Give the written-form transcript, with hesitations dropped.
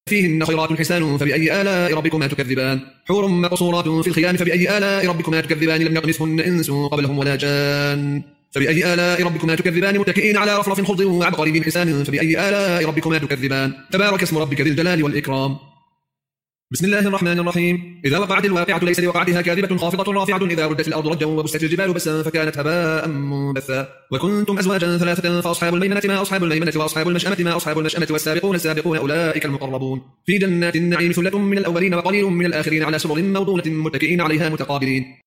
فيهن خيرات حسان فبأي آلاء ربكما تكذبان حور مقصورات في الخيام فبأي آلاء ربكما تكذبان لم يطمثهن إنس قبلهم ولا جان فبأي آلاء ربكما تكذبان متكئين على رفرف خضر وعبقري حسان فبأي آلاء ربكما تكذبان تبارك اسم ربك ذي الجلال والإكرام. بسم الله الرحمن الرحيم. إذا وقعت الواقعة ليس لوقعتها كاذبة خافضة رافعة إذا ردت الأرض رجا وبست الجبال بسا فكانت هباء منبثا وكنتم أزواجا ثلاثة فأصحاب الميمنة ما أصحاب الميمنة وأصحاب المشأمة ما أصحاب المشأمة والسابقون السابقون أولئك المقربون في جنات النعيم ثلة من الأولين وقليل من الآخرين على سرر موضونة متكئين عليها متقابلين